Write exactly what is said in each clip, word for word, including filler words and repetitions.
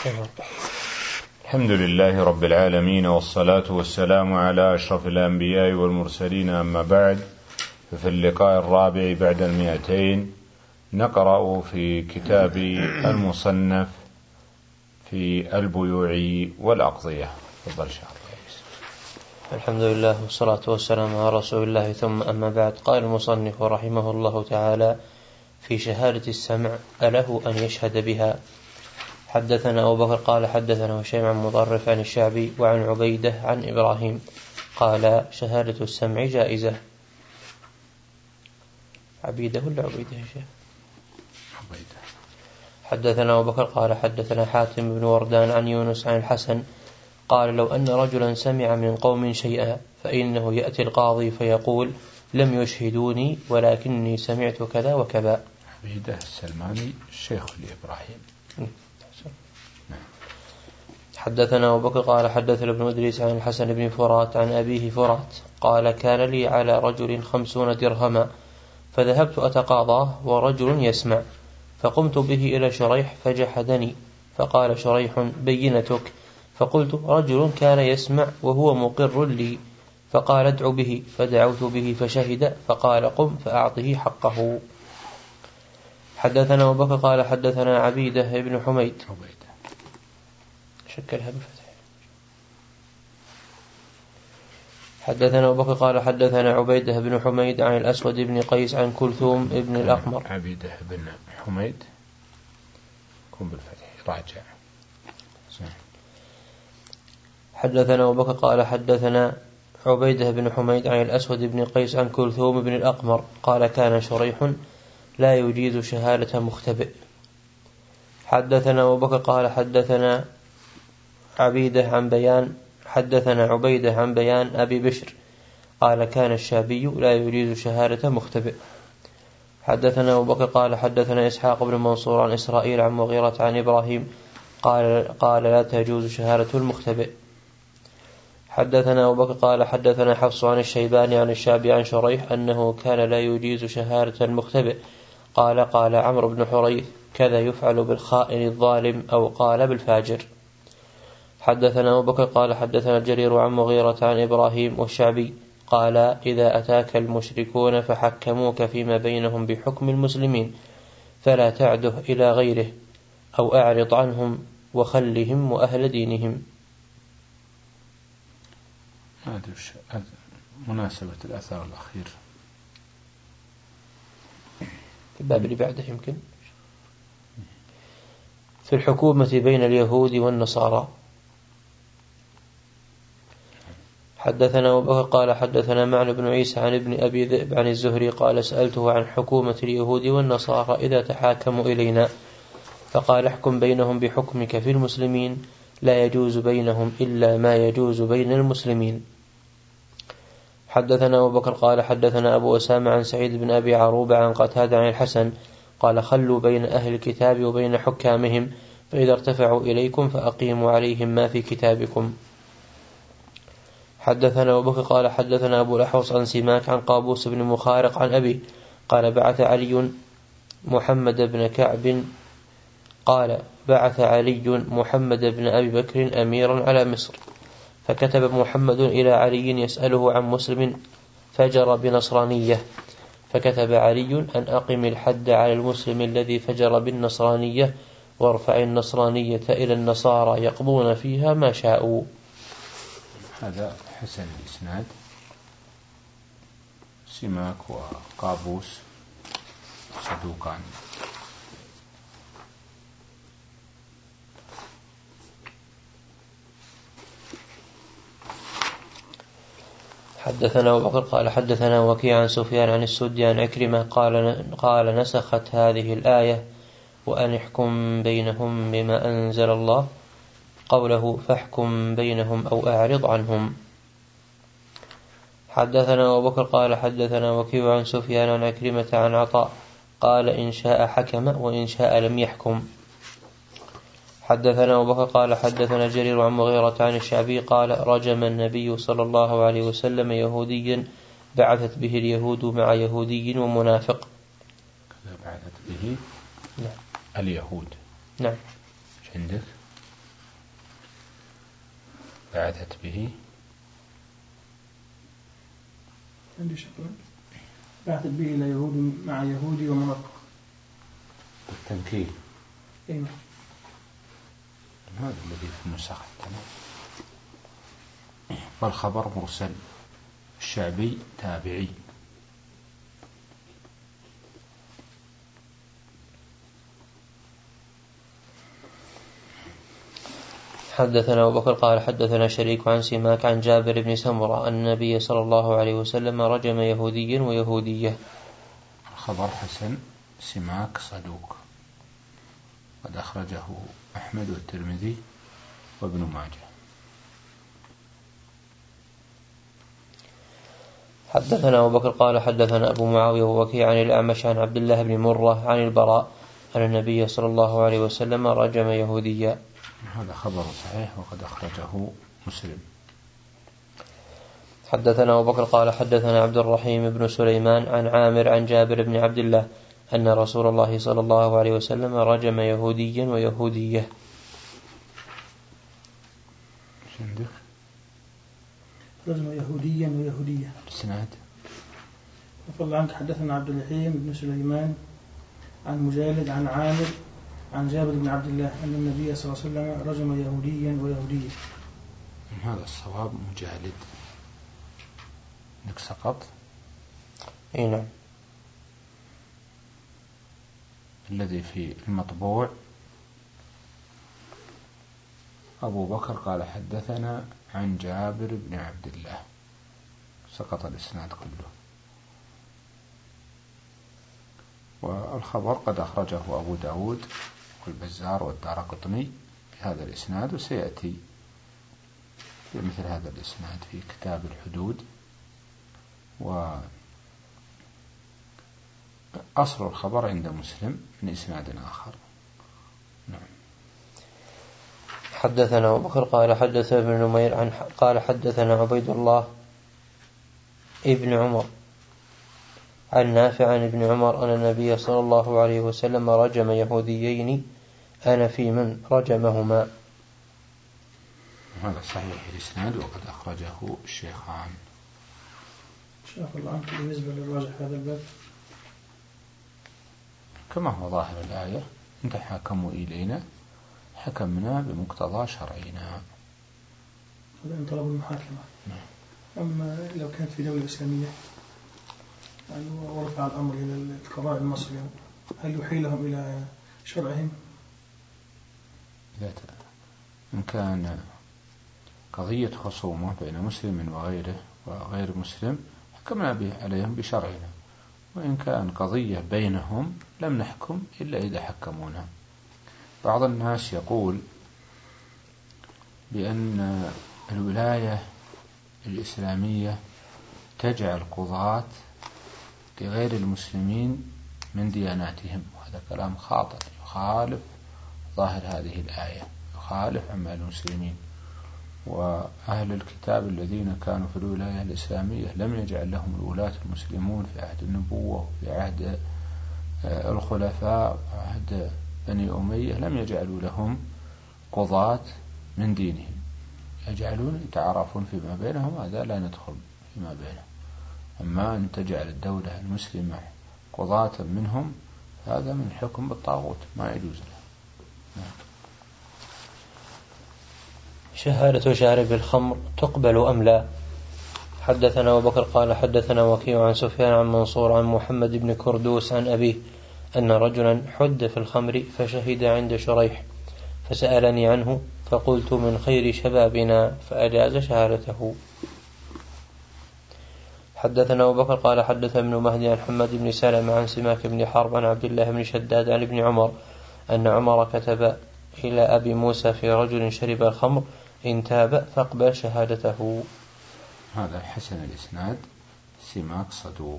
الحمد لله رب العالمين، والصلاة والسلام على أشرف الأنبياء والمرسلين، أما بعد. ففي اللقاء الرابع بعد المئتين نقرأ في كتاب المصنف في البيوع والأقضية. تفضل شيخ. الحمد لله والصلاة والسلام على رسول الله، ثم أما بعد. قال المصنف رحمه الله تعالى: في شهادة السمع أله أن يشهد بها. حدثنا أبو بكر قال حدثنا هشيم عن مطرف عن الشعبي وعن عبيدة عن إبراهيم قال: شهادة السمع جائزة. عبيدة ولا عبيدة يا شيخ؟ عبيدة. حدثنا أبو بكر قال حدثنا حاتم بن وردان عن يونس عن الحسن قال: لو أن رجلا سمع من قوم شيئا فإنه يأتي القاضي فيقول: لم يشهدوني ولكني سمعت كذا وكذا. عبيدة السلماني الشيخ لإبراهيم. حدثنا أبو بكر قال حدثنا ابن إدريس عن الحسن بن فرات عن أبيه فرات قال: كان لي على رجل خمسون درهما فذهبت أتقاضاه ورجل يسمع، فقمت به إلى شريح فجحدني، فقال شريح: بينتك؟ فقلت: رجل كان يسمع وهو مقر لي. فقال: ادع به. فدعوت به فشهد، فقال: قم فأعطه حقه. حدثنا أبو بكر قال حدثنا عبيدة بن حميد شكلها بفتح. حدثنا أبو بكر قال حدثنا عبيدة بن حميد عن الأسود بن قيس عن كلثوم بن الأقمر. عبيدة بن حميد كن بالفتح راجع. حدثنا أبو بكر قال حدثنا عبيدة بن حميد عن الأسود بن قيس عن كلثوم بن الأقمر قال: كان شريح لا يجيز شهادة مختبئ. حدثنا أبو بكر قال حدثنا عبيدة عن بيان حدثنا عبيدة عن بيان أبي بشر قال: كان الشابي لا يجيز شهادة مختبئ. حدثنا أبو بكر قال حدثنا إسحاق بن منصور عن إسرائيل عن مغيرة عن إبراهيم قال قال لا تجوز شهادة المختبئ. حدثنا أبو بكر قال حدثنا حفص عن الشيباني عن الشعبي عن شريح أنه كان لا يجيز شهادة المختبئ. قال قال عمرو بن حريث: كذا يفعل بالخائن الظالم، أو قال بالفاجر. حدثنا أبو بكر قال حدثنا الجرير عن مغيرة عن إبراهيم والشعبي قال: إذا أتاك المشركون فحكموك فيما بينهم بحكم المسلمين فلا تعده إلى غيره، أو أعرض عنهم وخلهم وأهل دينهم. ما أدري مناسبة الأثر الأخير في الباب اللي بعده يمكن في الحكومة بين اليهود والنصارى. حدثنا أبو بكر قال حدثنا معن بن عيسى عن ابن أبي ذئب عن الزهري قال: سألته عن حكومة اليهود والنصارى إذا تحاكموا إلينا، فقال: احكم بينهم بحكمك في المسلمين، لا يجوز بينهم إلا ما يجوز بين المسلمين. حدثنا أبو بكر قال حدثنا أبو أسامة عن سعيد بن أبي عروبة عن قتادة عن الحسن قال: خلوا بين أهل الكتاب وبين حكامهم، فإذا ارتفعوا إليكم فأقيموا عليهم ما في كتابكم. حدثنا أبو بكر قال حدثنا أبو الأحوص عن سماك عن قابوس بن مخارق عن أبي قال: بعث علي محمد بن كعب قال بعث علي محمد بن أبي بكر أميرا على مصر، فكتب محمد إلى علي يسأله عن مسلم فجر بنصرانية، فكتب علي أن أقم الحد على المسلم الذي فجر بالنصرانية، وارفع النصرانية إلى النصارى يقضون فيها ما شاءوا. هذا حسن الإسناد. سماك وقابوس صدوقان. حدثنا أبو بكر قال حدثنا وكيع عن سفيان عن السدي عن عكرمة قال قال نسخت هذه الآية: وأن احكم بينهم بما أنزل الله، قوله: فاحكم بينهم أو أعرض عنهم. حدثنا أبو بكر قال حدثنا وكيع عن سفيان عن عكرمة عن عطاء قال: إن شاء حكم وإن شاء لم يحكم. حدثنا أبو بكر قال حدثنا جرير عن مغيرة عن الشعبي قال: رجم النبي صلى الله عليه وسلم يهوديا بعثت به اليهود مع يهودي ومنافق. بعثت به نعم. اليهود. نعم. عندك بعثت به عندي شكرا بعثت به إلى يهود مع يهودي ومنافق بالتنكيل. أين هذا الذي في النسخ. والخبر مرسل، الشعبي تابعي. حدثنا أبو بكر قال حدثنا شريك عن سماك عن جابر بن سمرة أن النبي صلى الله عليه وسلم رجم يهوديا ويهودية. خبر حسن، سماك صدوق، قد أخرجه أحمد والترمذي وابن ماجه. حدثنا أبو بكر قال حدثنا أبو معاوية ووكيع عن الأعمش عن عبد الله بن مرة عن البراء أن النبي صلى الله عليه وسلم رجم يهوديا. هذا خبر صحيح وقد أخرجه مسلم. حدثنا أبو بكر قال حدثنا عبد الرحيم بن سليمان عن عامر عن جابر بن عبد الله أن رسول الله صلى الله عليه وسلم رجم يهوديا ويهودية. رجم يهوديا ويهودية. الإسناد وفضل عنك حدثنا عبد الرحيم بن سليمان عن مجالد عن عامر عن جابر بن عبد الله أن النبي صلى الله عليه وسلم رجم يهوديا ويهودية. هذا الصواب مجالد. لك سقط. أي نعم. الذي في المطبوع أبو بكر قال حدثنا عن جابر بن عبد الله، سقط الإسناد كله. والخبر قد أخرجه أبو داود والبزار والدارقطني بهذا الإسناد، وسيأتي بمثل هذا الإسناد في كتاب الحدود. وأصل الخبر عند مسلم من إسناد آخر. نعم. حدثنا أبو بكر قال حدثنا ابن نمير عن قال حدثنا عبيد الله ابن عمر عن نافع عن ابن عمر أن النبي صلى الله عليه وسلم رجم يهوديين أنا في من رجمهما. هذا صحيح الإسناد وقد أخرجه الشيخان. شاف الله عنك بالنسبة للراجح هذا الباب كما هو ظاهر الآية، أنت حاكموا إلينا حكمنا بمقتضى شرعنا. هذا من طلب المحاكمة. أما لو كانت في دولة إسلامية يعني ورفع الأمر إلى القضاء المصري هل يحيلهم إلى شرعهم؟ إن كان قضية خصومة بين مسلم وغيره وغير مسلم حكمنا به عليهم بشرعنا، وإن كان قضية بينهم لم نحكم إلا إذا حكمونا. بعض الناس يقول بأن الولاية الإسلامية تجعل قضاة لغير المسلمين من دياناتهم، وهذا كلام خاطئ يخالف ظاهر هذه الآية، يخالف عمل المسلمين. وأهل الكتاب الذين كانوا في الولاية الإسلامية لم يجعل لهم الولاة المسلمون في عهد النبوة وفي عهد الخلفاء وعهد بني أمية، لم يجعلوا لهم قضاة من دينهم، يجعلون يتعارفون فيما بينهم، هذا لا ندخل فيما بينهم. أما أن تجعل الدولة المسلمة قضاة منهم هذا من حكم بالطاغوت، ما يجوز له. نعم. شهادة شارب الخمر تقبل أم لا؟ حدثنا أبو بكر قال حدثنا وكيع عن سفيان عن منصور عن محمد بن كردوس عن أبيه أن رجلا حد في الخمر فشهد عند شريح فسألني عنه فقلت من خير شبابنا فأجاز شهادته. حدثنا أبو بكر قال حدث ابن مهدي عن حماد بن سلمة عن سماك بن حرب عن عبد الله بن شداد عن ابن عمر أن عمر كتب إلى أبي موسى في رجل شرب الخمر إن تاب فاقبل شهادته. هذا حسن الإسناد، سماك صدوق.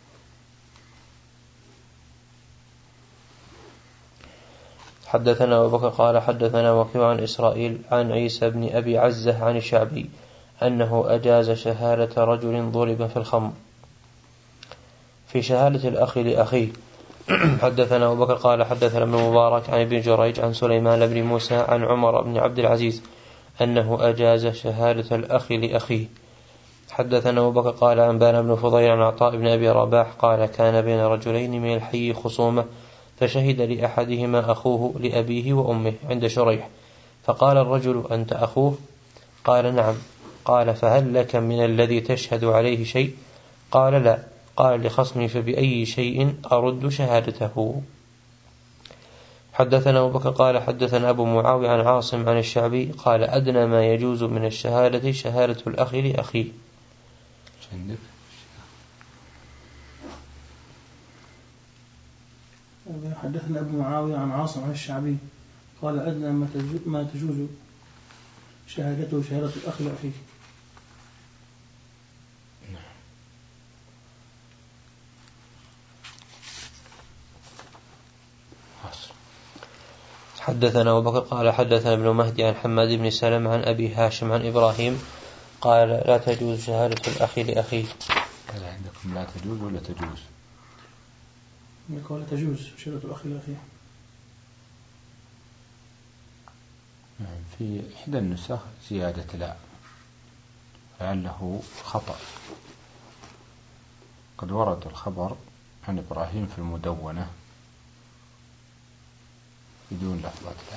حدثنا أبو بكر قال حدثنا وكيع عن إسرائيل عن عيسى بن أبي عزة عن الشعبي أنه أجاز شهادة رجل ضرب في الخمر في شهادة الأخ لأخيه. حدثنا أبو بكر قال حدثنا ابن مبارك عن ابن جريج عن سليمان بن موسى عن عمر بن عبد العزيز أنه أجاز شهادة الأخ لأخيه. حدثنا أبو بكر قال أنبانا بن فضيل عن عطاء بن أبي رباح قال كان بين رجلين من الحي خصومة فشهد لأحدهما أخوه لأبيه وأمه عند شريح، فقال الرجل أنت أخوه؟ قال نعم. قال فهل لك من الذي تشهد عليه شيء؟ قال لا. قال لخصمي فبأي شيء أرد شهادته؟ حدثنا أبو بكر قال حدثنا أبو معاوية عن عاصم عن الشعبي قال أدنى ما يجوز من الشهادة شهادة الأخ لأخيه. حدثنا أبو معاوية عن عاصم عن الشعبي قال أدنى ما تجوز شهادته شهادة الأخ لأخيه. حدثنا أبو بكر قال حدثنا ابن مهدي عن حماد بن سلم عن أبي هاشم عن إبراهيم قال لا تجوز شهادة الأخ لأخيه. هل عندكم لا تجوز ولا تجوز؟ يقول لا تجوز شهادة الأخ لأخيه. في إحدى النسخ زيادة لا، لعله خطأ. قد ورد الخبر عن إبراهيم في المدونة بدون لفظة لا.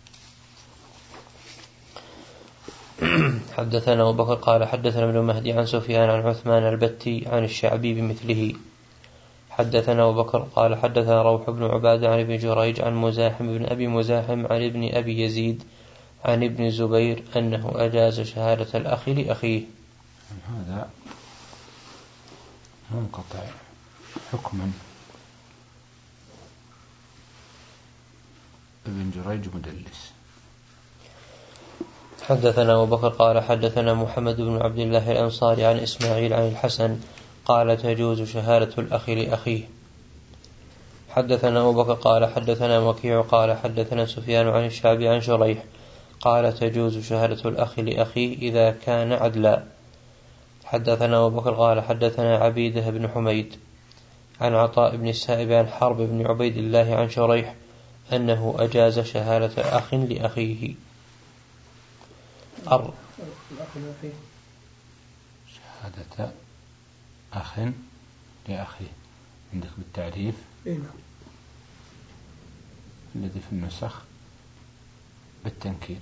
حدثنا أبو بكر قال حدثنا ابن مهدي عن سفيان عن عثمان البتي عن الشعبي بمثله. حدثنا أبو بكر قال حدثنا روح بن عبادة عن ابن جريج عن مزاحم بن أبي مزاحم عن ابن أبي يزيد عن ابن زبير أنه أجاز شهادة الأخ لأخيه. هذا منقطع حكما. ابن جريج مدلس. حدثنا أبو بكر قال حدثنا محمد بن عبد الله الأنصاري عن إسماعيل عن الحسن قال تجوز شهادة الأخ لأخيه. حدثنا أبو بكر قال حدثنا وكيع قال حدثنا سفيان عن الشعبي عن شريح قال تجوز شهادة الأخ لأخيه إذا كان عدلا. حدثنا أبو بكر قال حدثنا عبيدة بن حميد عن عطاء بن السائب عن حرب بن عبيد الله عن شريح أنه أجاز شهادة أخ لأخيه. أر... شهادة أخ لأخيه عندك بالتعريف الذي في النسخ بالتنكير.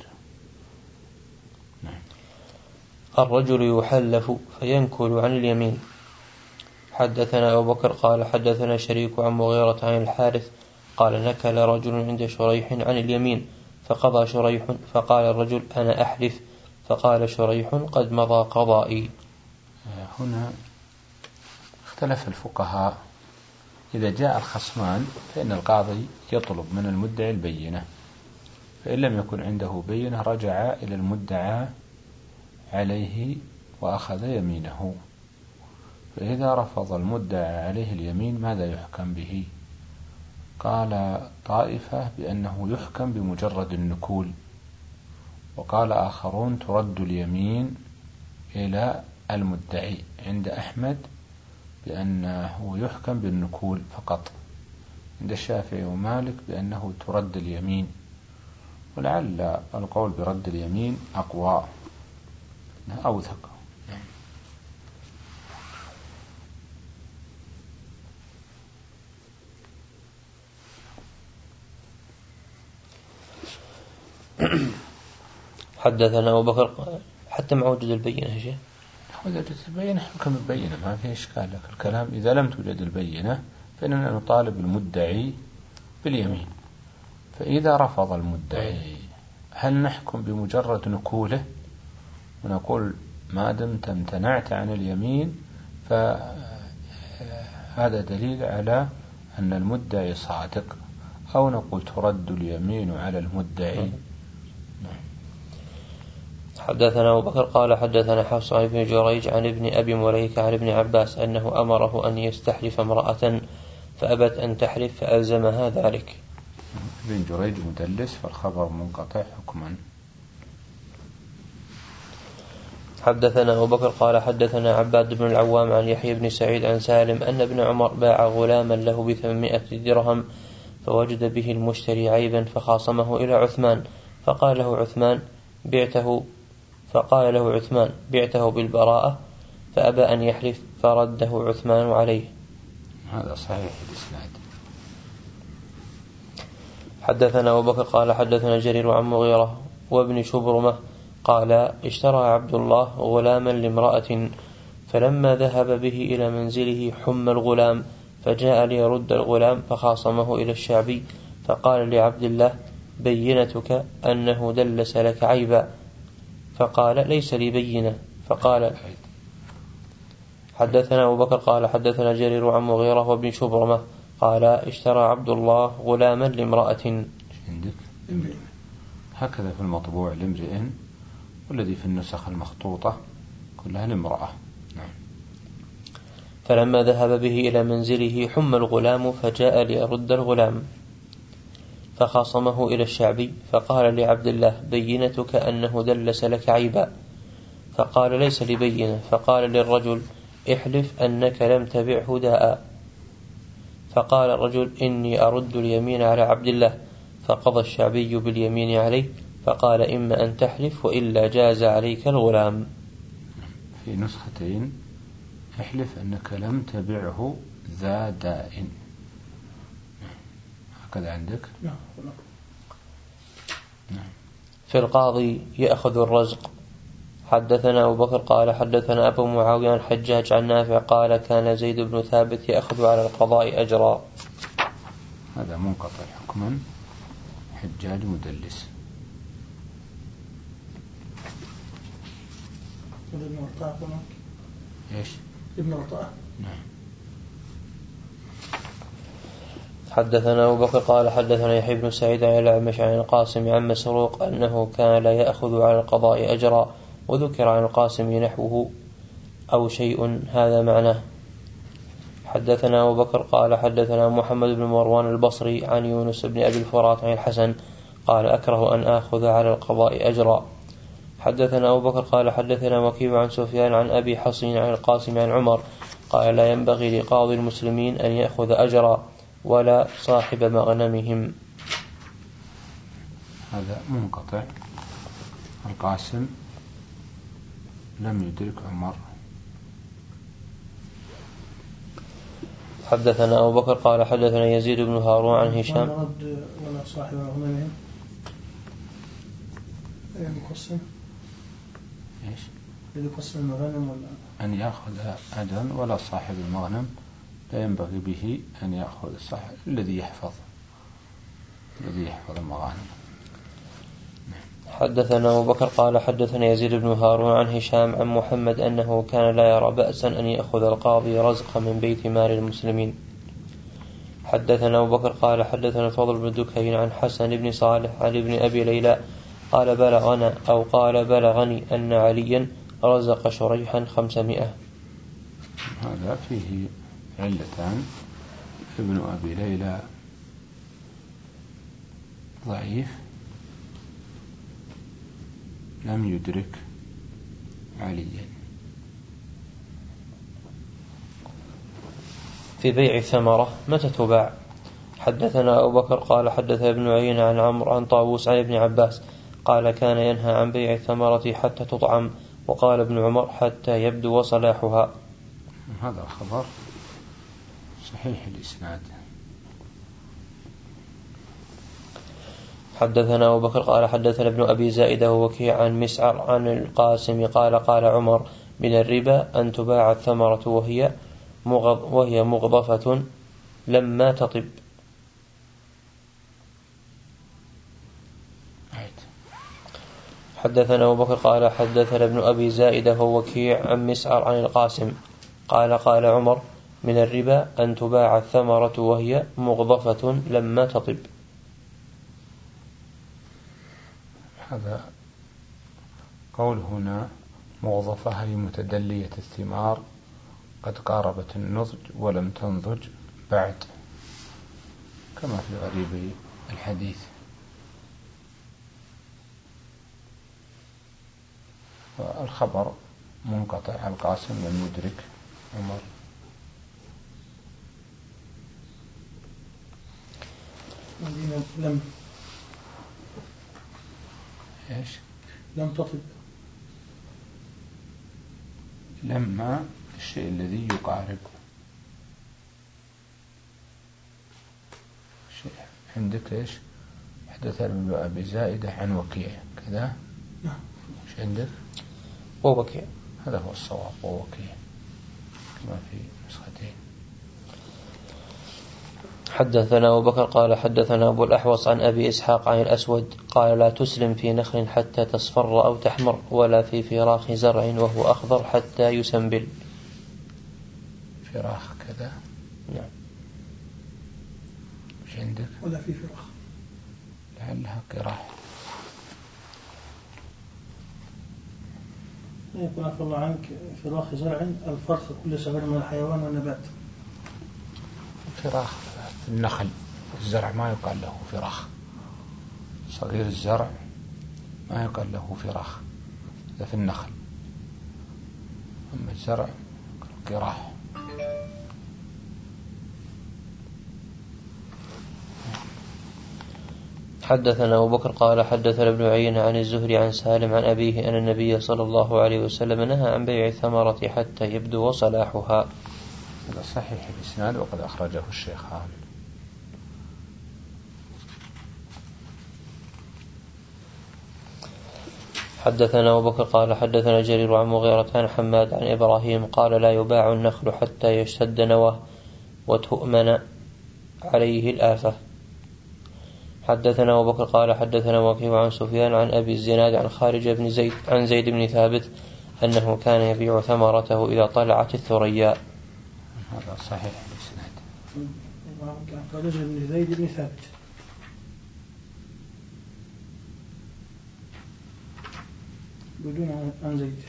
نعم. الرجل يحلف فينكل عن اليمين. حدثنا أبو بكر قال حدثنا شريك عن مغيرة عن الحارث قال نكل رجل عند شريح عن اليمين فقضى شريح فقال الرجل أنا أحلف فقال شريح قد مضى قضائي. هنا اختلف الفقهاء. إذا جاء الخصمان فإن القاضي يطلب من المدعي البينة، فإن لم يكن عنده بينة رجع إلى المدعى عليه وأخذ يمينه. فإذا رفض المدعى عليه اليمين ماذا يحكم به؟ قال طائفة بأنه يحكم بمجرد النكول، وقال آخرون ترد اليمين إلى المدعي. عند أحمد بأنه يحكم بالنكول فقط، عند الشافعي ومالك بأنه ترد اليمين، ولعل القول برد اليمين أقوى أوثق. حدثنا أبو بكر حتى مع وجود البينة شيء وجدت البينة حكم البينة ما في إشكال. لك الكلام إذا لم توجد البينة فإننا نطالب المدعي باليمين. فإذا رفض المدعي هل نحكم بمجرد نكوله ونقول ما دمت امتنعت عن اليمين فهذا دليل على أن المدعي صادق، أو نقول ترد اليمين على المدعي؟ حدثنا أبو بكر قال حدثنا حفص عن ابن جريج عن ابن أبي مليكة عن ابن عباس أنه أمره أن يستحلف امرأة فأبت أن تحلف فألزمها ذلك. ابن جريج مدلس فالخبر منقطع حكما. حدثنا أبو بكر قال حدثنا عباد بن العوام عن يحيى بن سعيد عن سالم أن ابن عمر باع غلاما له بثمانمائة درهم فوجد به المشتري عيبا فخاصمه إلى عثمان، فقال له عثمان بعته، فقال له عثمان بعته بالبراءة، فأبى أن يحلف فرده عثمان عليه. هذا صحيح الإسناد. حدثنا أبو بكر قال حدثنا جرير عن مغيرة وابن شبرمة قال اشترى عبد الله غلاما لامرأة، فلما ذهب به إلى منزله حم الغلام، فجاء ليرد الغلام فخاصمه إلى الشعبي، فقال لعبد الله بينتك أنه دلس لك عيبا، فقال ليس لي بينة. فقال حدثنا أبو بكر قال حدثنا جرير عن مغيرة وابن شبرمة قال اشترى عبد الله غلاما لامرأة. عندك هكذا في المطبوع لامرئ، والذي في النسخ المخطوطة كلها لامرأة. نعم. فلما ذهب به إلى منزله حم الغلام، فجاء ليرد الغلام فخاصمه إلى الشعبي، فقال لعبد الله بينتك أنه دلس لك عيبا، فقال ليس لي بينة. فقال للرجل احلف أنك لم تبعه داء، فقال الرجل إني أرد اليمين على عبد الله، فقضى الشعبي باليمين عليه، فقال إما أن تحلف وإلا جاز عليك الغلام. في نسختين احلف أنك لم تبعه ذا داء، هكذا عندك. نعم. في القاضي يأخذ الرزق. حدثنا أبو بكر قال حدثنا أبو معاوية عن حجاج عن نافع قال كان زيد بن ثابت يأخذ على القضاء أجرا. هذا منقطع حكما، حجاج مدلس. ابن عطاء ايش؟ ابن عطاء. نعم. حدثنا أبو بكر قال حدثنا يحيى بن سعيد عن الأعمش عن القاسم عن مسروق أنه كان لا يأخذ على القضاء أجرا، وذكر عن القاسم نحوه أو شيء هذا معناه. حدثنا أبو بكر قال حدثنا محمد بن مروان البصري عن يونس بن أبي الفرات عن الحسن قال أكره أن آخذ على القضاء أجرا. حدثنا أبو بكر قال حدثنا وكيع عن سفيان عن أبي حصين عن القاسم عن عمر قال لا ينبغي لقاضي المسلمين أن يأخذ أجرا ولا صاحب مغنمهم. هذا منقطع. القاسم لم يدرك عمر. حدثنا أبو بكر قال حدثنا يزيد بن هارون عن هشام ولا صاحب مغنمهم يقسم ايش؟ يقسم المغنم ولا أن يأخذ أجرا ولا صاحب المغنم، لا ينبغي به أن يأخذ صاحب الذي يحفظ الذي يحفظ المغانم. حدثنا أبو بكر قال حدثنا يزيد بن هارون عن هشام عن محمد أنه كان لا يرى بأسا أن يأخذ القاضي رزق من بيت مال المسلمين. حدثنا أبو بكر قال حدثنا الفضل بن دكين عن حسن بن صالح عن ابن أبي ليلى قال بلغنا أو قال بلغني أن عليا رزق شريحا خمسمائة. هذا فيه علتان. ابن أبي ليلى ضعيف لم يدرك عليا. في بيع الثمرة متى تباع؟ حدثنا أبو بكر قال حدث ابن عيينة عن عمرو عن طاووس عن ابن عباس قال كان ينهى عن بيع الثمرة حتى تطعم، وقال ابن عمر حتى يبدو صلاحها. هذا الخبر صحيح الإسناد. حدثنا أبو بكر قال حدثنا ابن أبي زائدة ووكيع عن مسعر عن القاسم قال قال عمر من الربا أن تباع الثمرة وهي وهي مغضفة لما تطب. حدثنا أبو بكر قال حدثنا ابن أبي زائدة ووكيع عن مسعر عن القاسم قال قال عمر من الربا أن تباع الثمرة وهي مغضفة لما تطب. هذا قول هنا مغضفة هي متدلية الثمار قد قاربت النضج ولم تنضج بعد، كما في غريب الحديث. والخبر منقطع. القاسم لم يدرك عمر. لم ايش؟ لم تطب. لما الشيء الذي يقارب شيء. عندك إيش؟ حدث أبي زائدة عن وكيع كذا. نعم. إيش عندك؟ ووكيع. هذا هو الصواب، ووكيع كما في نسختين. حدثنا أبو بكر قال حدثنا أبو الأحوص عن أبي إسحاق عن الأسود قال لا تسلم في نخل حتى تصفر أو تحمر، ولا في فراخ زرع وهو أخضر حتى يسنبل. فراخ كذا. نعم. مش عندك؟ ولا في فراخ. لعلها قراح. يقول عفى الله عنك فراخ زرع الفرخ كل صغير من الحيوان والنبات. فراخ في النخل، الزرع ما يقال له فراخ، صغير الزرع ما يقال له فراخ، هذا في النخل. أما الزرع قراح. حدثنا أبو بكر قال حدثنا ابن عيينة عن الزهري عن سالم عن أبيه أن النبي صلى الله عليه وسلم نهى عن بيع الثمرة حتى يبدو صلاحها. هذا صحيح الإسناد وقد أخرجه الشيخان. حدثنا أبو بكر قال حدثنا جرير عن مغيرة عن حماد عن إبراهيم قال لا يباع النخل حتى يشتد نواه وتؤمن عليه الآفة. حدثنا أبو بكر قال حدثنا وكيع عن سفيان عن أبي الزناد عن خارج بن زيد عن زيد بن ثابت أنه كان يبيع ثمرته إذا طلعت الثريا. هذا صحيح الإسناد. خارج بن زيد بن ثابت. بدون عن زيد.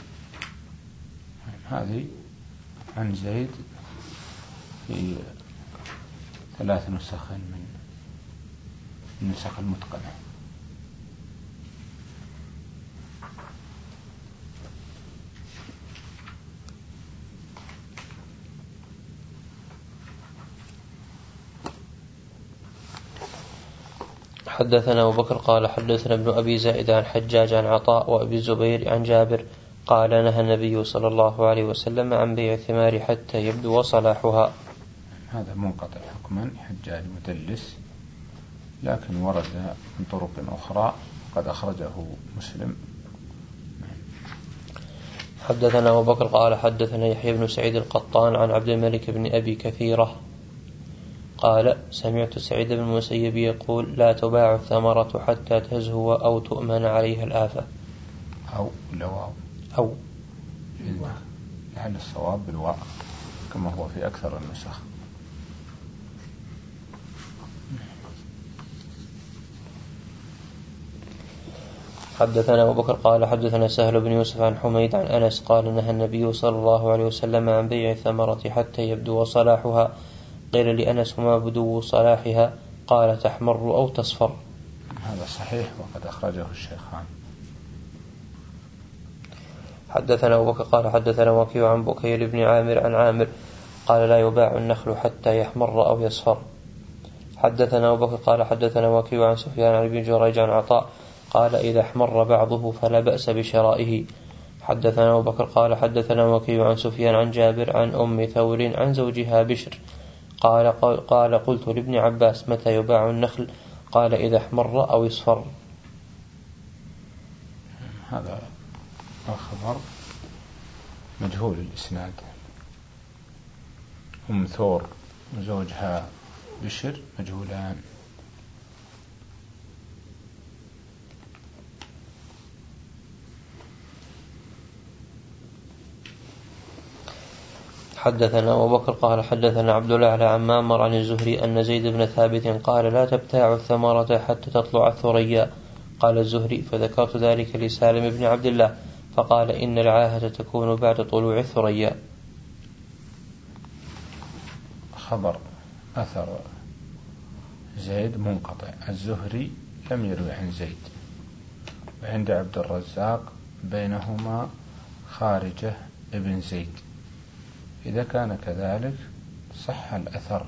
هذه عن زيد في ثلاث نسخ من النسخ المتقنة. حدثنا أبو بكر قال حدثنا ابن أبي زائد عن حجاج عن عطاء وأبي الزبير عن جابر قال نهى النبي صلى الله عليه وسلم عن بيع الثمار حتى يبدو صلاحها. هذا منقطع حكما، حجاج مدلس، لكن ورد من طرق أخرى قد أخرجه مسلم. حدثنا أبو بكر قال حدثنا يحيى بن سعيد القطان عن عبد الملك بن أبي كثيرة قال سمعت سعيد بن المسيب يقول لا تباع الثمرة حتى تزهو أو تؤمن عليها الآفة. أو لواو أو لعل الصواب بالواو كما هو في أكثر النسخ. حدثنا أبو بكر قال حدثنا سهل بن يوسف عن حميد عن أنس قال نهى النبي صلى الله عليه وسلم عن بيع الثمرة حتى يبدو صلاحها. قيل لأنس وما بدو صلاحها؟ قال تحمر أو تصفر. هذا صحيح وقد أخرجه الشيخان. حدثنا أبو بكر قال حدثنا وكيع عن بكير بن عامر عن عامر قال لا يباع النخل حتى يحمر أو يصفر. حدثنا أبو بكر قال حدثنا وكيع عن سفيان عن ابن جريج عن عطاء قال إذا احمر بعضه فلا بأس بشرائه. حدثنا أبو بكر قال حدثنا وكيع عن سفيان عن جابر عن أم ثور عن زوجها بشر قال قال قلت لابن عباس متى يباع النخل؟ قال إذا احمر أو يصفر. هذا الخبر مجهول الإسناد. أم ثور وزوجها بشر مجهولان. حدثنا أبو بكر قال حدثنا عبد الله عن عمامر عن الزهري أن زيد بن ثابت قال لا تبتاع الثمرة حتى تطلع الثريا. قال الزهري فذكرت ذلك لسالم بن عبد الله فقال إن العاهة تكون بعد طلوع الثريا. خبر أثر زيد منقطع، الزهري لم يروي عن زيد، وعند عبد الرزاق بينهما خارجة ابن زيد. إذا كان كذلك صح الأثر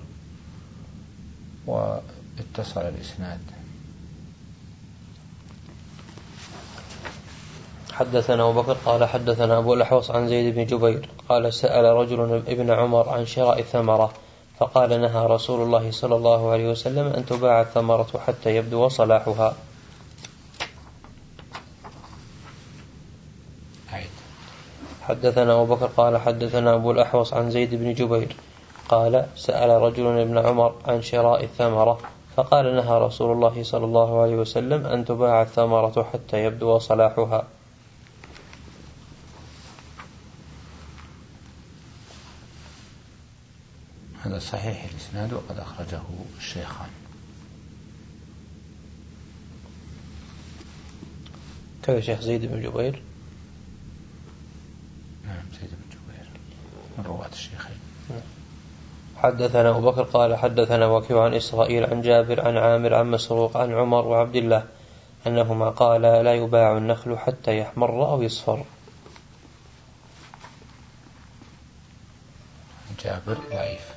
واتصل الإسناد. حدثنا أبو بكر قال حدثنا أبو الأحوص عن زيد بن جبير قال سأل رجل ابن عمر عن شراء ثمرة فقال نهى رسول الله صلى الله عليه وسلم أن تباع الثمرة حتى يبدو صلاحها. حدثنا أبو بكر قال حدثنا أبو الأحوص عن زيد بن جبير قال سأل رجل ابن عمر عن شراء الثمرة فقال نهى رسول الله صلى الله عليه وسلم أن تباع الثمرة حتى يبدو صلاحها. هذا صحيح الإسناد وقد أخرجه الشيخان. كذا شيخ زيد بن جبير. نعم زيد بن جبير من رواة الشيخين. حدثنا أبو بكر قال حدثنا وكيع عن إسرائيل عن جابر عن عامر عن مسروق عن عمر وعبد الله أنهما قالا لا يباع النخل حتى يحمر أو يصفر. جابر ضعيف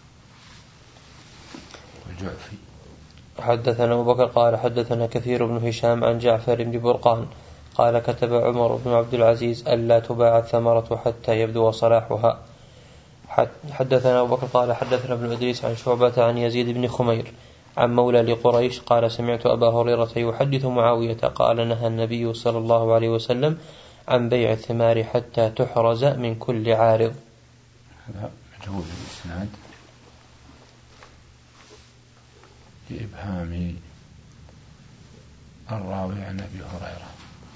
والجعفي. حدثنا أبو بكر قال حدثنا كثير بن هشام عن جعفر بن برقان قال كتب عمر بن عبد العزيز ألا تباع الثمرة حتى يبدو صلاحها. حدثنا أبو بكر قال حدثنا ابن إدريس عن شعبة عن يزيد بن خمير عن مولى لقريش قال سمعت أبا هريرة يحدث معاوية قال نهى النبي صلى الله عليه وسلم عن بيع الثمار حتى تحرز من كل عارض. هذا مجهول الإسناد لإبهام الراوي عن أبي هريرة.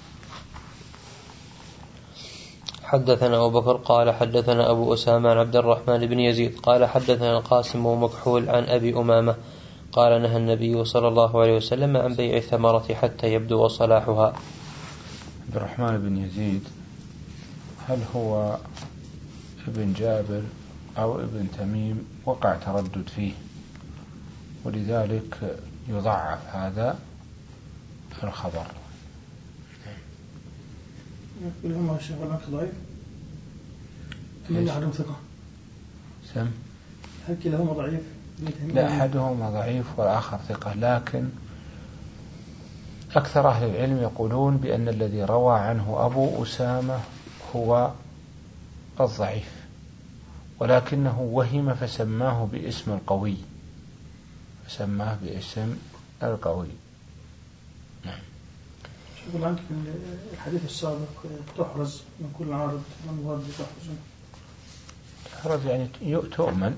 حدثنا أبو بكر قال حدثنا أبو أسامة عن عبد الرحمن بن يزيد قال حدثنا القاسم ومكحول عن أبي أمامة قال نهى النبي صلى الله عليه وسلم عن بيع الثمرة حتى يبدو صلاحها. عبد الرحمن بن يزيد هل هو ابن جابر أو ابن تميم؟ وقع تردد فيه ولذلك يضعف هذا الخبر. كلهما الشيخ الأخ ضعيف من أحدهم ثقة؟ سم هل كلاهما ضعيف؟ لا أحدهما ضعيف والآخر ثقة، لكن أكثر أهل العلم يقولون بأن الذي روى عنه أبو أسامة هو الضعيف، ولكنه وهم فسماه باسم القوي فسماه باسم القوي. نعم. شوفوا عنك في الحديث السابق تحرز من كل عارض، من مراد تحرز؟ تحرز يعني تؤمن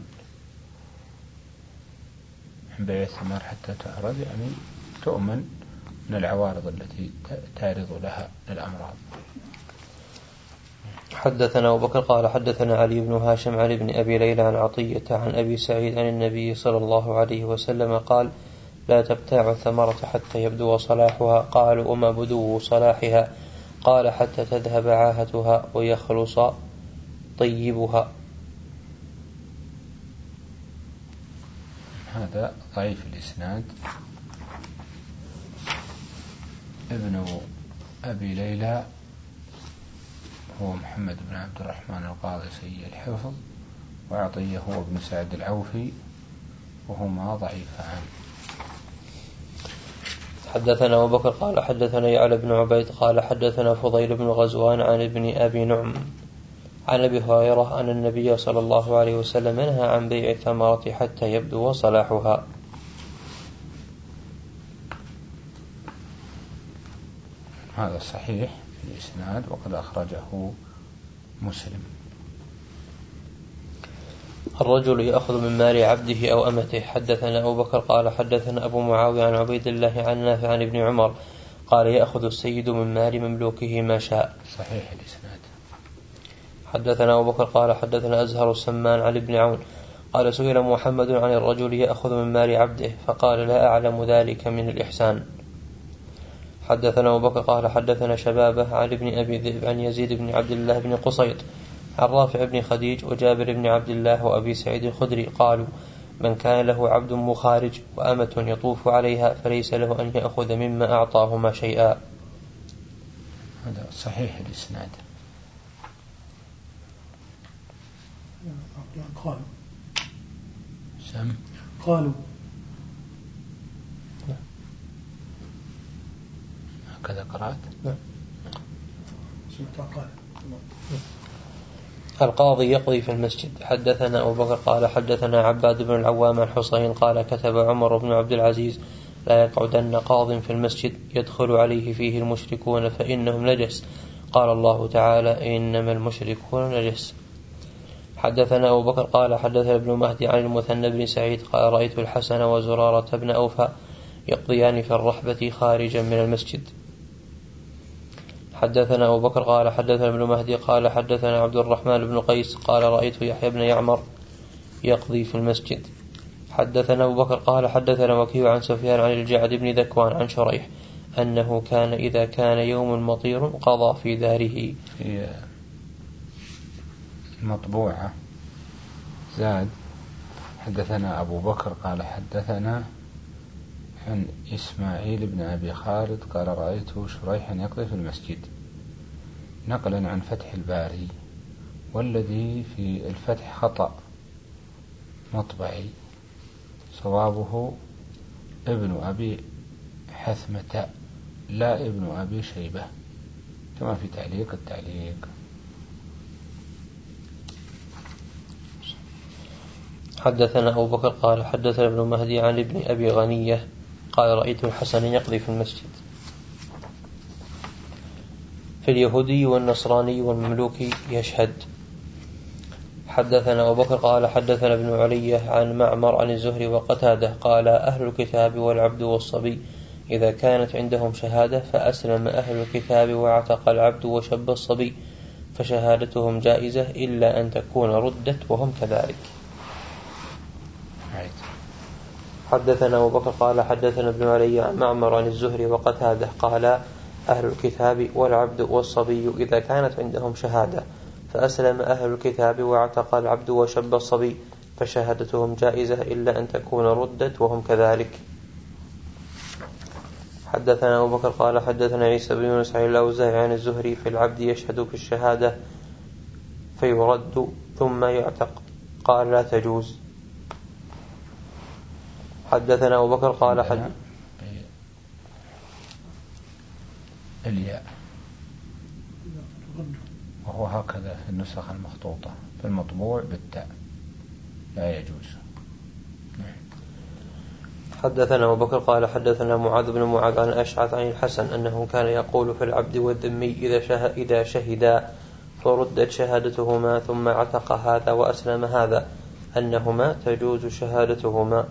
من بيع الثمار حتى تحرز، يعني تؤمن من العوارض التي تعرض لها للأمراض. حدثنا أبو بكر قال حدثنا علي بن هاشم عن ابن أبي ليلى عن عطية عن أبي سعيد عن النبي صلى الله عليه وسلم قال لا تبتاع الثمرة حتى يبدو صلاحها. قالوا وما بدو صلاحها؟ قال حتى تذهب عاهتها ويخلص طيبها. هذا ضعيف الإسناد. ابن أبي ليلى هو محمد بن عبد الرحمن القاضي سيء الحفظ، وعطية هو ابن سعد العوفي، وهما ضعيفان. حدثنا أبو بكر قال حدثنا يعلى بن عبيد قال حدثنا فضيل بن غزوان عن ابن أبي نعم عن أبي هريرة أن النبي صلى الله عليه وسلم نهى عن بيع الثمرة حتى يبدو صلاحها. هذا صحيح في الإسناد وقد أخرجه مسلم. الرجل يأخذ من مال عبده أو أمته. حدثنا أبو بكر قال حدثنا أبو معاوية عن عبيد الله عن نافع عن ابن عمر قال يأخذ السيد من مال مملوكه ما شاء. صحيح الإسناد. حدثنا أبو بكر قال حدثنا أزهر السمان عن ابن عون قال سئل محمد عن الرجل يأخذ من مال عبده فقال لا أعلم ذلك من الإحسان. حدثنا أبو بكر قال حدثنا شبابه عن ابن أبي ذئب عن يزيد بن عبد الله بن قصيط عن رافع بن خديج وجابر بن عبد الله وأبي سعيد الخدري قالوا من كان له عبد مخارج وأمة يطوف عليها فليس له أن يأخذ مما أعطاهما شيئا. هذا صحيح الإسناد. قالوا سم قالوا هكذا قرأت. نعم. القاضي يقضي في المسجد. حدثنا أبو بكر قال حدثنا عباد بن العوام عن حسين قال كتب عمر بن عبد العزيز لا يقعدن قاض في المسجد يدخل عليه فيه المشركون فإنهم نجس. قال الله تعالى إنما المشركون نجس. حدثنا أبو بكر قال حدثنا ابن مهدي عن المثنى بن سعيد قال رأيت الحسن وزرارة بن أوفى يقضيان في الرحبة خارجا من المسجد. حدثنا أبو بكر قال حدثنا ابن مهدي قال حدثنا عبد الرحمن بن قيس قال رأيت يحيى بن يعمر يقضي في المسجد. حدثنا أبو بكر قال حدثنا وكيع عن سفيان عن الجعد بن ذكوان عن شريح أنه كان إذا كان يوم مطير قضى في داره. في المطبوعة زاد حدثنا أبو بكر قال حدثنا عن إسماعيل بن أبي خالد قال رأيت شريحا يقضي في المسجد نقلا عن فتح الباري، والذي في الفتح خطأ مطبعي صوابه ابن أبي حثمة لا ابن أبي شيبة كما في تعليق التعليق. حدثنا أبو بكر قال حدثنا ابن مهدي عن ابن أبي غنية قال رأيت الحسن يقضي في المسجد. في اليهودي والنصراني والمملوكي يشهد. حدثنا أبو بكر قال حدثنا ابن علية عن معمر عن الزهري وقتادة قال أهل الكتاب والعبد والصبي إذا كانت عندهم شهادة فأسلم أهل الكتاب واعتق العبد وشب الصبي فشهادتهم جائزة إلا أن تكون ردت وهم كذلك. حدثنا أبو بكر قال حدثنا ابن علي عن معمر عن الزهري وقتادة قال أهل الكتاب والعبد والصبي إذا كانت عندهم شهادة فأسلم أهل الكتاب واعتق العبد وشب الصبي فشهادتهم جائزة إلا أن تكون ردت وهم كذلك. حدثنا أبو بكر قال حدثنا عيسى بن يونس عن الأوزاعي عن الزهري في العبد يشهد في الشهادة فيرد ثم يعتق قال لا تجوز. حدثنا أبو بكر قال حد الياء وهو هكذا في النسخ المخطوطة، في المطبوع بالتاء لا يجوز. حدثنا أبو بكر قال حدثنا معاذ بن معاذ عن أشعث عن الحسن أنه كان يقول في العبد والذمي إذا شهد إذا شهدا فردت شهادتهما ثم عتق هذا وأسلم هذا أنهما تجوز شهادتهما.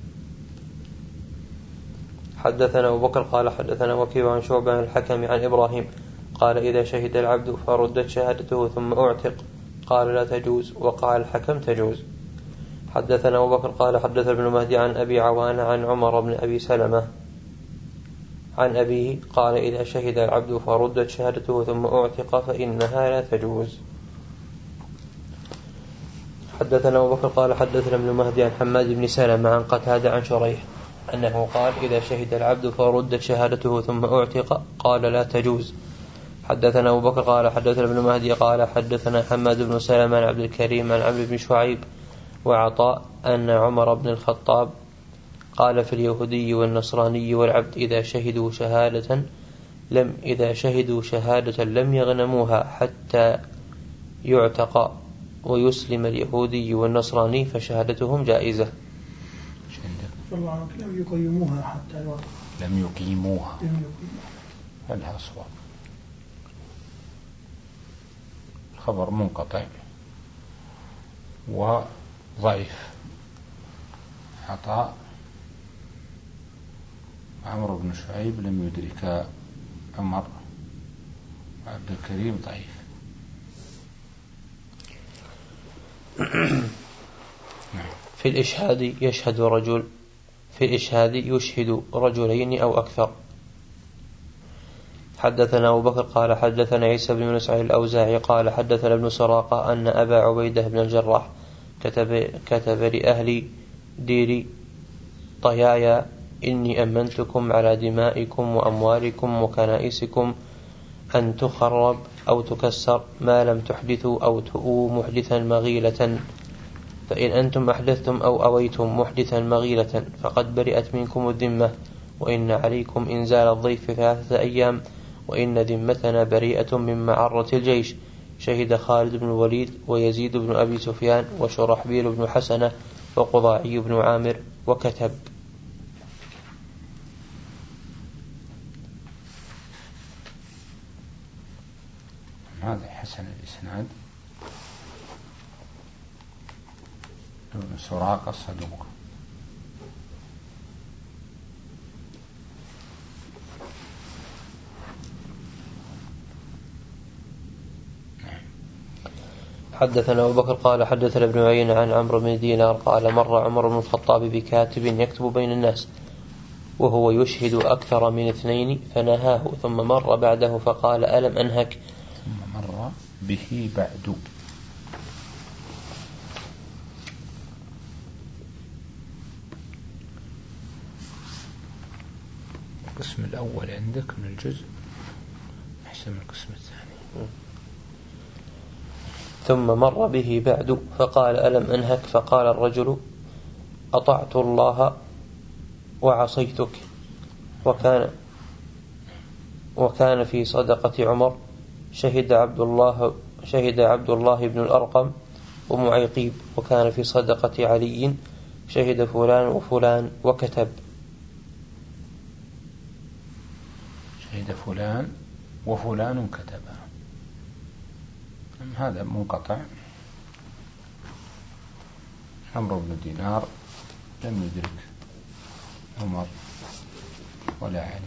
حدثنا أبو بكر قال حدثنا وكيع عن شعبة عن الحكم عن إبراهيم قال إذا شهد العبد فردت شهادته ثم أعتق قال لا تجوز وقال الحكم تجوز. حدثنا أبو بكر قال حدثنا ابن مهدي عن أبي عوان عن عمر بن أبي سلمة عن أبيه قال إذا شهد العبد فردت شهادته ثم أعتق فإنها لا تجوز. حدثنا أبو بكر قال حدثنا ابن مهدي عن حماد بن سلمة عن قتادة عن شريح أنه قال إذا شهد العبد فردت شهادته ثم أعتق قال لا تجوز. حدثنا أبو بكر قال حدثنا ابن مهدي قال حدثنا حماد بن سلمة عن عبد الكريم عن عمرو بن شعيب وعطاء أن عمر بن الخطاب قال في اليهودي والنصراني والعبد إذا شهدوا شهادة لم إذا شهدوا شهادة لم يغنموها حتى يعتق ويسلم اليهودي والنصراني فشهادتهم جائزة. لم يقيموها حتى يعتق لم يقيموها هل أصوب الخبر منقطع وضعيف. عطاء عمرو بن شعيب لم يدرك عمر وعبد الكريم ضعيف. في الإشهاد يشهد رجل في الإشهاد يشهد رجلين أو أكثر. حدثنا أبو بكر قال حدثنا عيسى بن يونس عن الأوزاعي قال حدثنا ابن سراقة أن أبا عبيدة بن الجراح كتب, كتب لأهل دير طيايا إني أمنتكم على دمائكم وأموالكم وكنائسكم أن تخرب أو تكسر ما لم تحدثوا أو تؤوا محدثا مغيلة، فإن أنتم أحدثتم أو أويتم محدثا مغيلة فقد برئت منكم الذمة، وإن عليكم إنزال الضيف ثلاثة أيام وإن ذمتنا بريئة من معرة الجيش. شهد خالد بن الوليد ويزيد بن أبي سفيان وشرحبيل بن حسنة وقضاعي بن عامر وكتب. هذا حسن الإسناد. ابن سراقة الصدوق. حدثنا أبو بكر قال حدثنا ابن عيينة عن عمرو بن دينار قال مر عمر بن الخطاب بكاتب يكتب بين الناس وهو يشهد أكثر من اثنين فنهاه، ثم مر بعده فقال ألم أنهك؟ ثم مر به بعد. القسم الأول عندك من الجزء أحسن من القسم الثاني. ثم مر به بعد فقال ألم أنهك؟ فقال الرجل أطعت الله وعصيتك. وكان وكان في صدقة عمر شهد عبد الله شهد عبد الله بن الأرقم ومعيقيب. وكان في صدقة علي شهد فلان وفلان وكتب. شهد فلان وفلان كتب. هذا منقطع. عمرو بن دينار لم يدرك عمر ولا علي.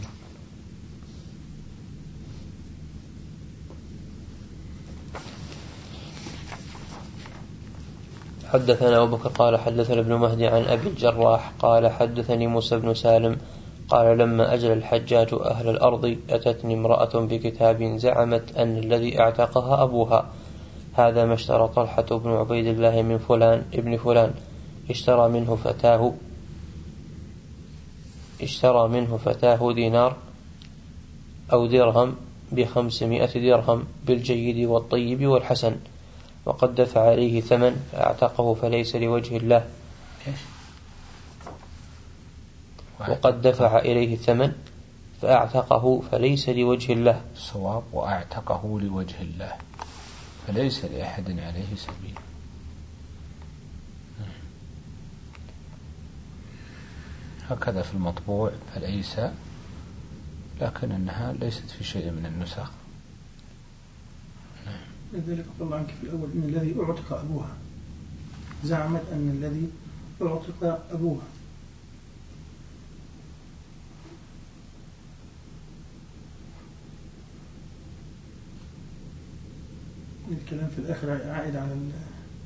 حدثنا أبو بكر قال حدثنا ابن مهدي عن أبي الجراح قال حدثني موسى بن سالم قال لما أجل الحجاج أهل الأرض أتتني امرأة بكتاب زعمت أن الذي اعتقها أبوها. هذا ما اشترى طلحة بن عبيد الله من فلان ابن فلان. اشترى منه فتاه اشترى منه فتاه دينار أو درهم بخمسمائة درهم بالجيد والطيب والحسن، وقد دفع عليه ثمن فأعتقه فليس لوجه الله. وقد دفع إليه ثمن فأعتقه فليس لوجه الله. الصواب وأعتقه لوجه الله فليس لأحد عليه سبيل. هكذا في المطبوع فليس، لكنها ليست في شيء من النسخ. لذلك قال الله عنك في الأول إن الذي أعتق أبوها، زعمت أن الذي أعتق أبوها. الكلام في الآخر عائد على ال...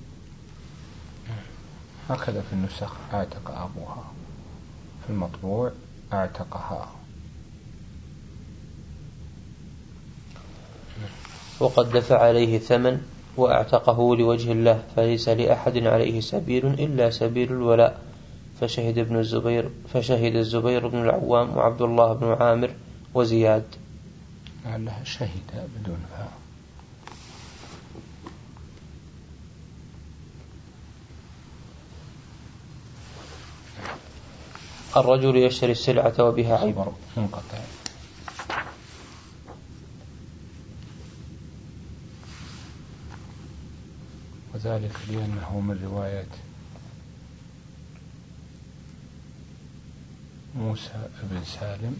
هكذا في النسخ اعتق أبوها، في المطبوع اعتقها. وقد دفع عليه ثمن وأعتقه لوجه الله فليس لأحد عليه سبيل إلا سبيل الولاء. فشهد ابن الزبير فشهد الزبير بن العوام وعبد الله بن عامر وزياد. لعلها شهد بدون فاء. الرجل يشتري السلعة وبها عيب. منقطع. وذلك لأنه من رواية موسى بن سالم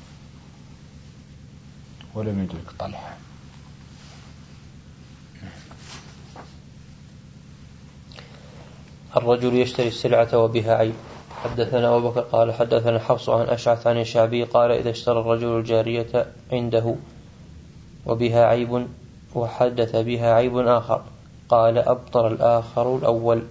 ولم يدرك طلحة. الرجل يشتري السلعة وبها عيب. حدثنا أبو بكر قال حدثنا حفص عن أشعث عن الشعبي قال إذا اشترى الرجل الجارية عنده وبها عيب وحدث بها عيب آخر قال أبطل الآخر الأول.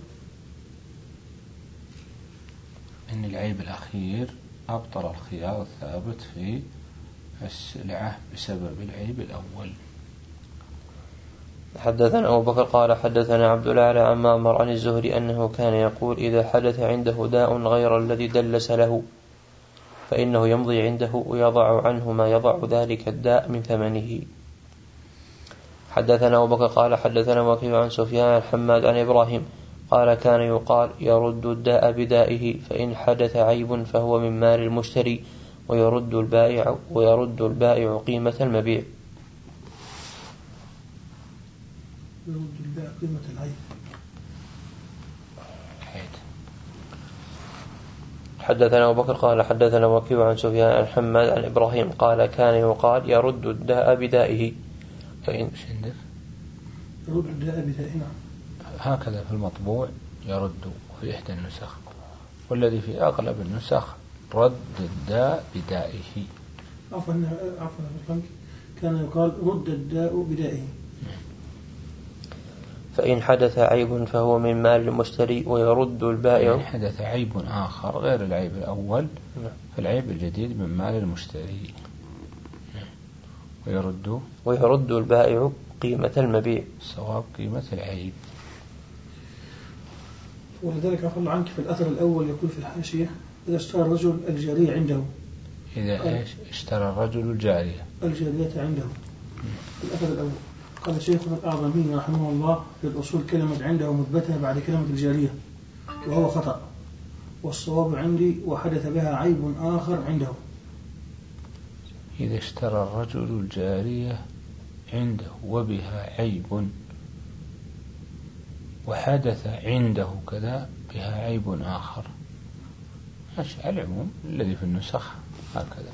إن العيب الأخير أبطل الخيار الثابت في السلعة بسبب العيب الأول. حدثنا أبو بكر قال حدثنا عبد الأعلى عن معمر عن الزهري أنه كان يقول إذا حدث عنده داء غير الذي دلس له فإنه يمضي عنده ويضع عنه ما يضع ذلك الداء من ثمنه. حدثنا أبو بكر قال حدثنا وكيع عن سفيان عن حماد عن إبراهيم قال كان يقال يرد الداء بدائه فإن حدث عيب فهو من مال المشتري ويرد البائع ويرد البائع قيمة المبيع. يرد البائع قيمة العيب. حدثنا أبو بكر قال حدثنا وكيع عن سفيان عن حماد عن إبراهيم قال كان يقال يرد الداء بدائه. فإن يرد الداء بدائه. هكذا في المطبوع يرد في إحدى النسخ، والذي في أغلب النسخ رد الداء بدائه. عفوا عفوا كان يقال رد الداء بدائه. فإن حدث عيب فهو من مال المشتري ويرد البائع. إن حدث عيب آخر غير العيب الأول فالعيب الجديد من مال المشتري ويرد ويرد البائع قيمة المبيع صواب قيمة العيب. ولذلك عفوا عنك في الأثر الأول يقول في الحاشية إذا اشترى الرجل الجارية عنده. إذا إيش اشترى الرجل الجارية الجارية عنده. الأثر الأول قال شيخنا الأعظمي رحمه الله في الأصول كلمة عنده مثبتة بعد كلمة الجارية وهو خطأ، والصواب عندي وحدث بها عيب آخر عنده. إذا اشترى الرجل الجارية عنده وبها عيب وحدث عنده كذا بها عيب آخر، على العموم الذي في النسخ هكذا.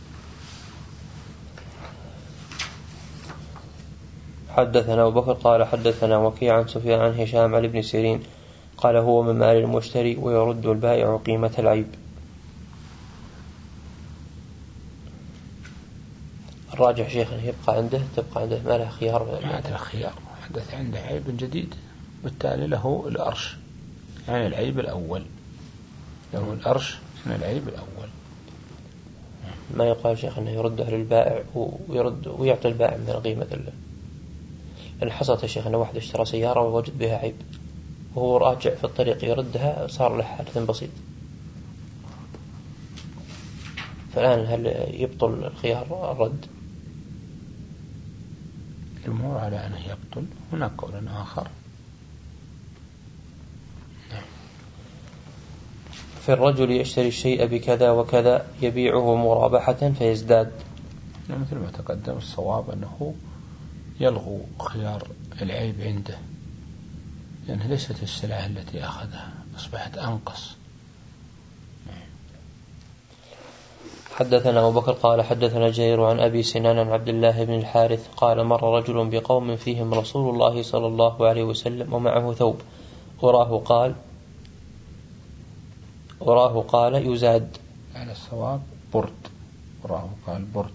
حدثنا أبو بكر قال حدثنا وكيع عن سفيان عن هشام عن ابن سيرين قال هو من مال المشتري ويرد البائع قيمة العيب. الراجح شيخنا يبقى عنده تبقى عنده ما له خيار. ما له خيار، حدث عنده عيب جديد بالتالي له الأرش، يعني العيب الأول له الأرش من العيب الأول. ما يقال شيخ أنه يرده للبائع ويرد ويعطي البائع من قيمة الله. لأن حصلت يا شيخ أن واحد اشترى سيارة ووجد بها عيب وهو راجع في الطريق يردها صار له حادث بسيط، فالآن هل يبطل الخيار الرد؟ الجمهور على أنه يبطل، هناك قول آخر. في الرجل يشتري الشيء بكذا وكذا يبيعه مرابحة فيزداد. مثل ما تقدم الصواب أنه يلغو خيار العيب عنده، لأنها يعني ليست السلعة التي أخذها، أصبحت أنقص. حدثنا أبو بكر قال حدثنا جرير عن أبي سنان عن عبد الله بن الحارث قال مر رجل بقوم فيهم رسول الله صلى الله عليه وسلم ومعه ثوب وراه قال وراه قال يزاد. على الصواب برد، وراه قال برد،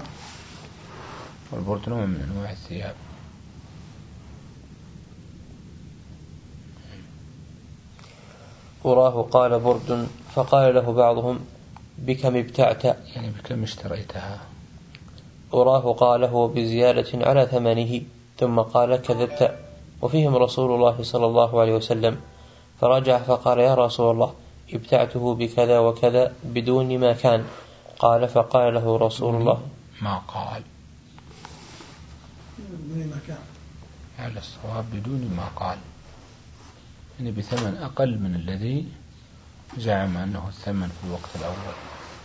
والبرد نوع من أنواع الثياب. وراه قال برد فقال له بعضهم بكم ابتعت، يعني بكم اشتريتها. وراه قال هو بزيادة على ثمنه، ثم قال كذبت. وفيهم رسول الله صلى الله عليه وسلم فرجع فقال يا رسول الله ابتعته بكذا وكذا بدون ما كان. قال فقال له رسول الله ما قال بدون ما كان، على الصواب بدون ما قال، يعني بثمن أقل من الذي زعم أنه الثمن في الوقت الأول.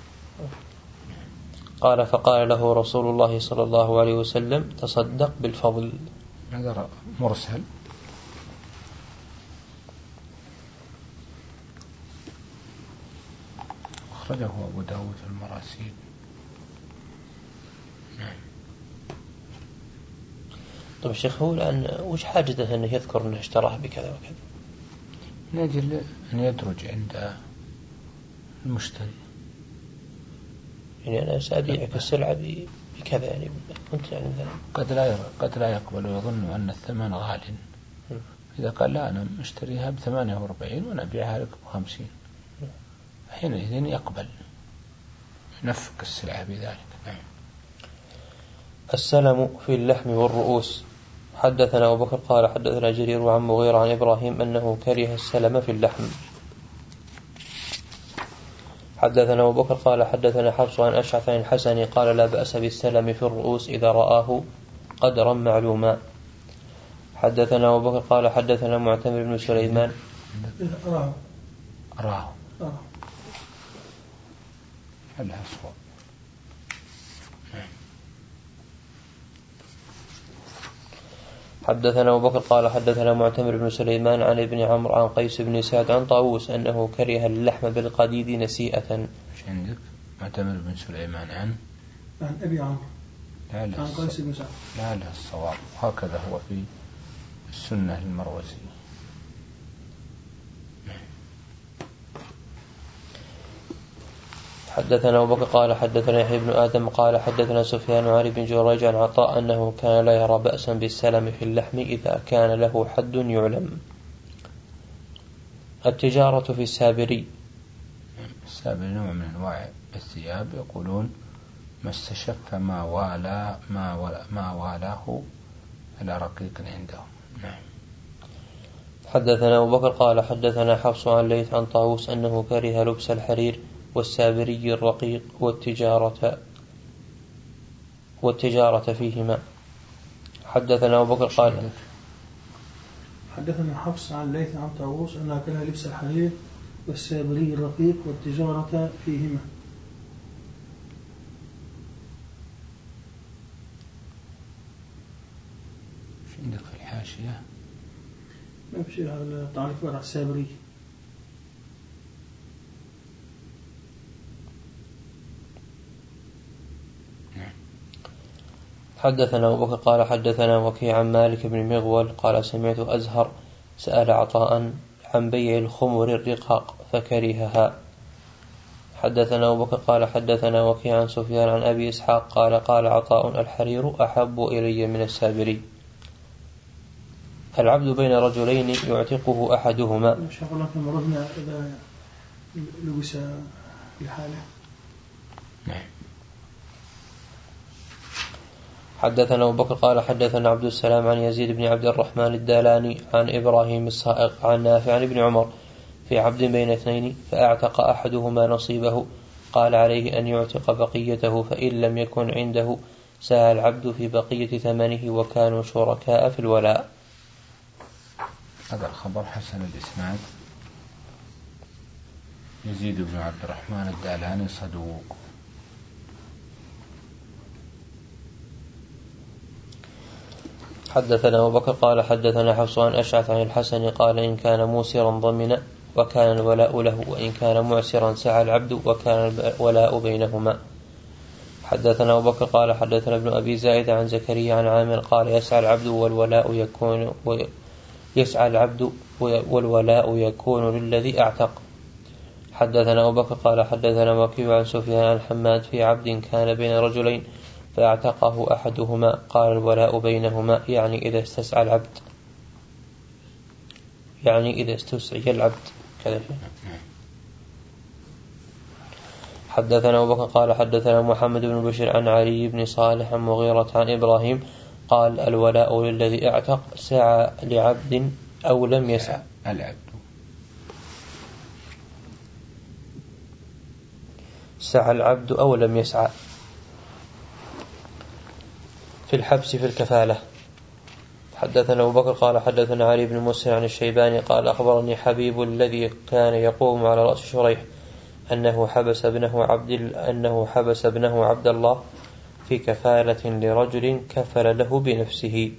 قال فقال له رسول الله صلى الله عليه وسلم تصدق بالفضل. هذا مرسل. أخرجه أبو داود في المراسيل. طيب الشيخ هو الآن وش حاجته أنه يذكر أنه اشتراه بكذا وكذا؟ من أجل أن يدرج عند المشتري، يعني أنا سأبيعك السلعة بكذا، يعني كنت يعني مثلا قد لا قد لا يقبل ويظن أن الثمن غال. إذا قال لا أنا أشتريها بثمانية وأربعين وأنا أبيعها لك بخمسين، حينئذ يقبل ينفق السلعة بذلك. نعم. السلم في اللحم والرؤوس. حدثنا أبو بكر قال حدثنا جرير عن مغيرة عن إبراهيم أنه كره السلم في اللحم. حدثنا أبو بكر قال حدثنا حفص عن أشعث عن الحسن قال لا بأس بالسلم في الرؤوس إذا رآه قدرا معلوما. حدثنا أبو بكر قال حدثنا معتمر بن سليمان أراه أراه أراه الأسود حدثنا أبو بكر قال حدثنا معتمر بن سليمان عن ابن عمرو عن قيس بن سعد عن طاووس أنه كره اللحم بالقديد نسيئة. ايش عندك؟ معتمر بن سليمان عن عن أبي عمرو لا لا عن قيس بن سعد. لا لا الصواب هكذا هو في السنة المروزي. حدثنا أبو بكر قال حدثنا يحيى بن آدم قال حدثنا سفيان عن بن جريج عن عطاء أنه كان لا يرى بأسا بالسلم في اللحم إذا كان له حد يعلم. التجارة في السابري. السابري نوع من أنواع الثياب، يقولون ما استشف ما والى ما, ولا ما والاه على رقيق عندهم. نعم. حدثنا أبو بكر قال حدثنا حفص عن ليث عن طاووس أنه كره لبس الحرير والسابري الرقيق والتجارة والتجارة فيهما. حدثنا أبو بكر قال حدثنا حفص عن ليث عن طاووس أنه كره لبس الحرير والسابري الرقيق والتجارة فيهما. ايش عندك في الحاشية؟ ما في شيء، هذا تعريف على السابري. حدثنا أبو بكر قال حدثنا وكيع عن مالك بن مغول قال سمعت أزهر سأل عطاء عن بيع الخمر الرقاق فكرهها. حدثنا أبو بكر قال حدثنا وكيع عن سفيان عن أبي إسحاق قال قال عطاء الحرير أحب إلي من السابري. العبد بين رجلين يعتقه أحدهما. إن شاء الله كما ردنا إذا لبس لحاله. نعم. حدثنا أبو بكر قال حدثنا عبد السلام عن يزيد بن عبد الرحمن الدالاني عن إبراهيم الصائغ عن نافع عن ابن عمر في عبد بين اثنين فأعتق أحدهما نصيبه قال عليه أن يعتق بقيته فإن لم يكن عنده ساء العبد في بقية ثمنه وكانوا شركاء في الولاء. هذا الخبر حسن الإسناد. يزيد بن عبد الرحمن الدالاني صدوق. حدثنا أبو بكر قال حدثنا حفص عن أشعث عن الحسن قال إن كان موسرا ضمن وكان الولاء له وإن كان معسرا سعى العبد وكان الولاء بينهما. حدثنا أبو بكر قال حدثنا ابن أبي زائد عن زكريا عن عامر قال يسعى العبد والولاء يكون يسعى العبد والولاء يكون للذي أعتق. حدثنا أبو بكر قال حدثنا وكيع عن سفيان عن حماد في عبد كان بين رجلين فاعتقه أحدهما قال الولاء بينهما يعني إذا استسعى العبد يعني إذا استسعي العبد كذا. حدثنا أبو بكر قال حدثنا محمد بن بشير عن علي بن صالح عن مغيرة عن إبراهيم قال الولاء للذي اعتق سعى لعبد أو لم يسعى العبد سعى العبد أو لم يسعى. في الحبس في الكفالة. حدثنا أبو بكر قال حدثنا علي بن مسهر عن الشيباني قال أخبرني حبيب الذي كان يقوم على رأس شريح أنه حبس ابنه عبد أنه حبس ابنه عبد الله في كفالة لرجل كفل له بنفسه.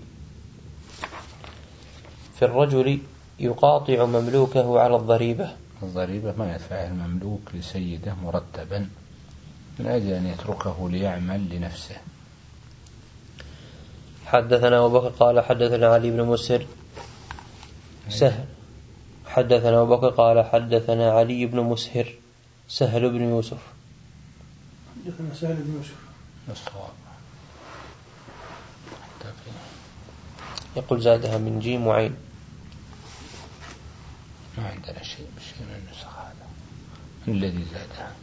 في الرجل يقاطع مملوكه على الضريبة. الضريبة ما يدفع المملوك لسيده مرتبا من أجل أن يتركه ليعمل لنفسه. حدثنا أبو بكر قال حدثنا علي بن مسهر سهل حدثنا أبو بكر قال حدثنا علي بن مسهر سهل بن يوسف حدثنا سهل بن يوسف الصواب. يقول زادها من جيم وعين. ما عندنا شيء بشيء من النسخ هذا الذي زادها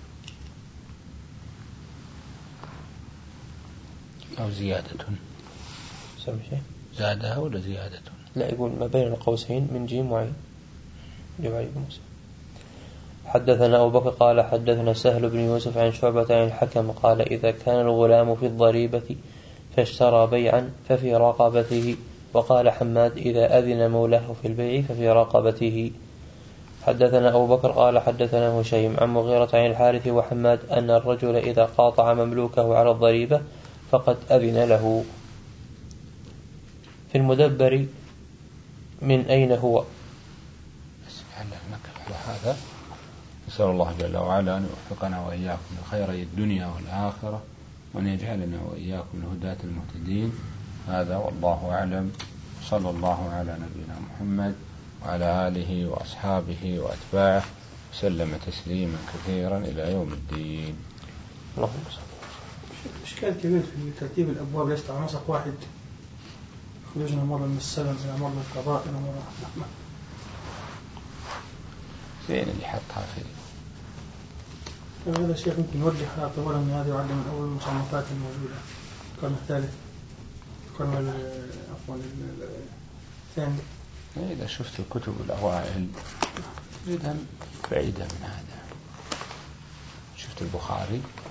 أو زيادة. سمي شيء زادها ولا زيادة؟ لا يقول ما بين القوسين من جيم وعين جمع بن موسى. حدثنا أبو بكر قال حدثنا سهل بن يوسف عن شعبة عن الحكم قال إذا كان الغلام في الضريبة فاشترى بيعا ففي رقبته. وقال حماد إذا أذن مولاه في البيع ففي رقبته. حدثنا أبو بكر قال حدثنا هشيم عن مغيرة عن الحارث وحماد أن الرجل إذا قاطع مملوكه على الضريبة فقد أذن له. في المدبر من أين هو؟ نقف على هذا. نسأل الله جل وعلا أن يوفقنا وإياكم لخيري الدنيا والآخرة، وأن يجعلنا وإياكم الهداة المهتدين. هذا والله أعلم. صلى الله على نبينا محمد وعلى آله وأصحابه وأتباعه وسلم تسليما كثيرا إلى يوم الدين. اللهم صل. إشكال كبير في ترتيب الأبواب، ليست على نسق واحد. خرجنا مرة من السلم إلى مرة القضاء إلى مرة الرحمة. زين اللي حطها في هذا الشيخ ممكن يوجه على اعتبار أن هذا يعد من أول المصنفات الموجودة. القرن الثالث، القرن عفوا الثاني. إذا شفت الكتب الأوائل جدا بعيدة من هذا. شفت البخاري